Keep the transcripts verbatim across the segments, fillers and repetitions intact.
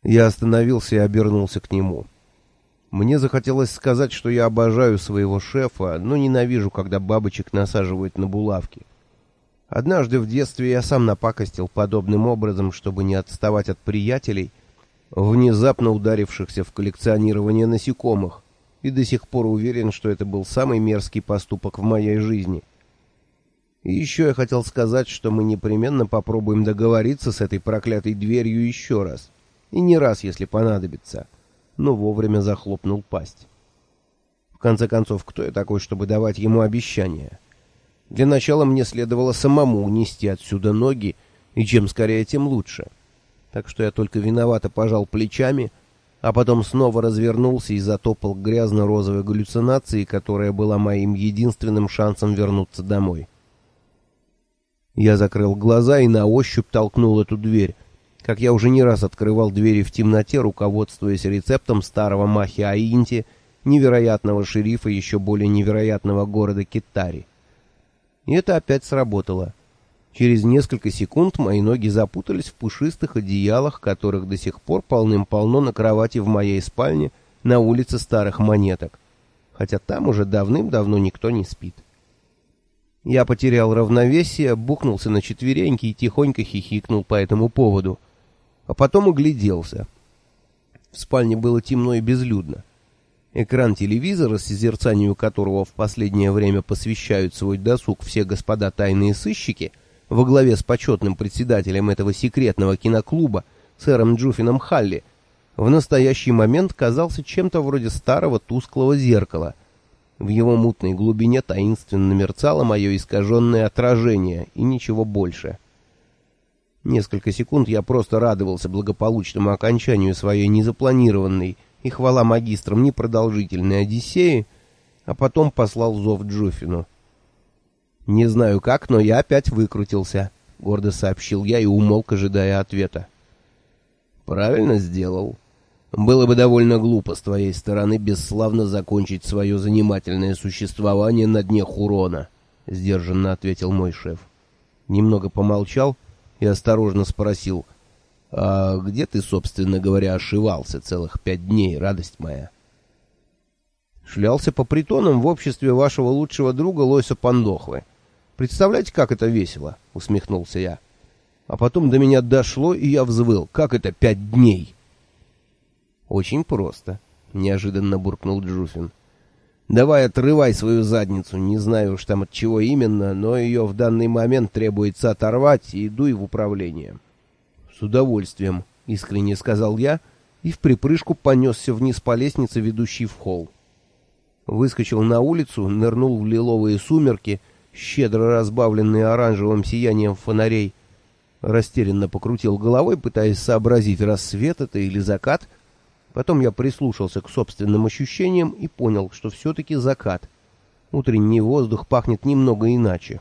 Я остановился и обернулся к нему. Мне захотелось сказать, что я обожаю своего шефа, но ненавижу, когда бабочек насаживают на булавки. Однажды в детстве я сам напакостил подобным образом, чтобы не отставать от приятелей, внезапно ударившихся в коллекционирование насекомых, и до сих пор уверен, что это был самый мерзкий поступок в моей жизни. И еще я хотел сказать, что мы непременно попробуем договориться с этой проклятой дверью еще раз, и не раз, если понадобится, но вовремя захлопнул пасть. В конце концов, кто я такой, чтобы давать ему обещания? Для начала мне следовало самому унести отсюда ноги, и чем скорее, тем лучше. Так что я только виновато пожал плечами, а потом снова развернулся и затопал к грязно-розовой галлюцинации, которая была моим единственным шансом вернуться домой. Я закрыл глаза и на ощупь толкнул эту дверь, как я уже не раз открывал двери в темноте, руководствуясь рецептом старого Махи-Аинти, невероятного шерифа еще более невероятного города Китари. И это опять сработало. Через несколько секунд мои ноги запутались в пушистых одеялах, которых до сих пор полным-полно на кровати в моей спальне на улице Старых Монеток, хотя там уже давным-давно никто не спит. Я потерял равновесие, бухнулся на четвереньки и тихонько хихикнул по этому поводу, а потом огляделся. В спальне было темно и безлюдно. Экран телевизора, созерцанию которого в последнее время посвящают свой досуг все господа тайные сыщики, во главе с почетным председателем этого секретного киноклуба, сэром Джуффином Халли, в настоящий момент казался чем-то вроде старого тусклого зеркала. В его мутной глубине таинственно мерцало мое искаженное отражение, и ничего больше. Несколько секунд я просто радовался благополучному окончанию своей незапланированной и, хвала магистрам, непродолжительной одиссеи, а потом послал зов Джуффину. «Не знаю как, но я опять выкрутился», — гордо сообщил я и умолк, ожидая ответа. «Правильно сделал. Было бы довольно глупо с твоей стороны бесславно закончить свое занимательное существование на дне Хурона», — сдержанно ответил мой шеф. Немного помолчал и осторожно спросил: «А где ты, собственно говоря, ошивался целых пять дней, радость моя?» «Шлялся по притонам в обществе вашего лучшего друга Лойса Пандохвы. Представляете, как это весело?» — усмехнулся я. А потом до меня дошло, и я взвыл. «Как это пять дней?» «Очень просто», — неожиданно буркнул Джуффин. «Давай отрывай свою задницу, не знаю уж там от чего именно, но ее в данный момент требуется оторвать, и дуй в управление». «С удовольствием», — искренне сказал я, и в припрыжку понесся вниз по лестнице, ведущей в холл. Выскочил на улицу, нырнул в лиловые сумерки, щедро разбавленные оранжевым сиянием фонарей, растерянно покрутил головой, пытаясь сообразить, рассвет это или закат. Потом я прислушался к собственным ощущениям и понял, что все-таки закат. Утренний воздух пахнет немного иначе.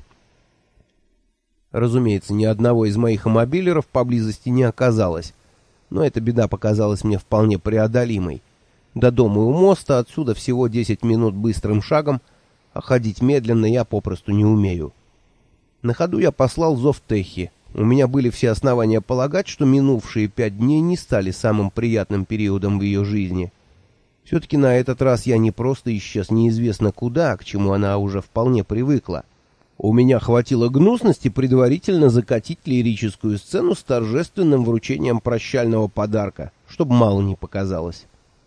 Разумеется, ни одного из моих мобилеров поблизости не оказалось, но эта беда показалась мне вполне преодолимой. До дома у моста отсюда всего десять минут быстрым шагом, а ходить медленно я попросту не умею. На ходу я послал зов Техи. У меня были все основания полагать, что минувшие пять дней не стали самым приятным периодом в ее жизни. Все-таки на этот раз я не просто исчез неизвестно куда, к чему она уже вполне привыкла. У меня хватило гнусности предварительно закатить лирическую сцену с торжественным вручением прощального подарка, чтобы мало не показалось.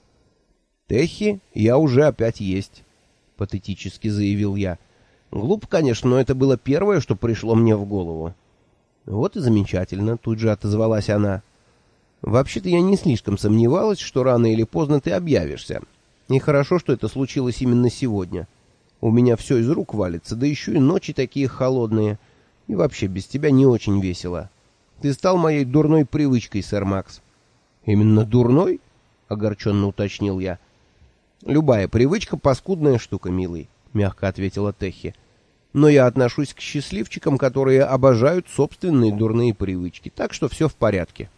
«Техи, я уже опять есть», — патетически заявил я. Глупо, конечно, но это было первое, что пришло мне в голову. «Вот и замечательно», — тут же отозвалась она. «Вообще-то я не слишком сомневалась, что рано или поздно ты объявишься. И хорошо, что это случилось именно сегодня. У меня все из рук валится, да еще и ночи такие холодные. И вообще без тебя не очень весело. Ты стал моей дурной привычкой, сэр Макс». «Именно дурной?» — огорченно уточнил я. «Любая привычка — паскудная штука, милый», — мягко ответила Техи. «Но я отношусь к счастливчикам, которые обожают собственные дурные привычки, так что все в порядке».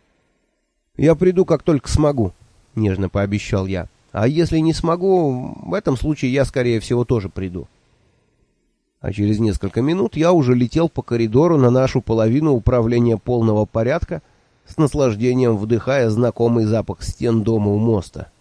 «Я приду, как только смогу», — нежно пообещал я. «А если не смогу, в этом случае я, скорее всего, тоже приду». А через несколько минут я уже летел по коридору на нашу половину управления полного порядка, с наслаждением вдыхая знакомый запах стен дома у моста.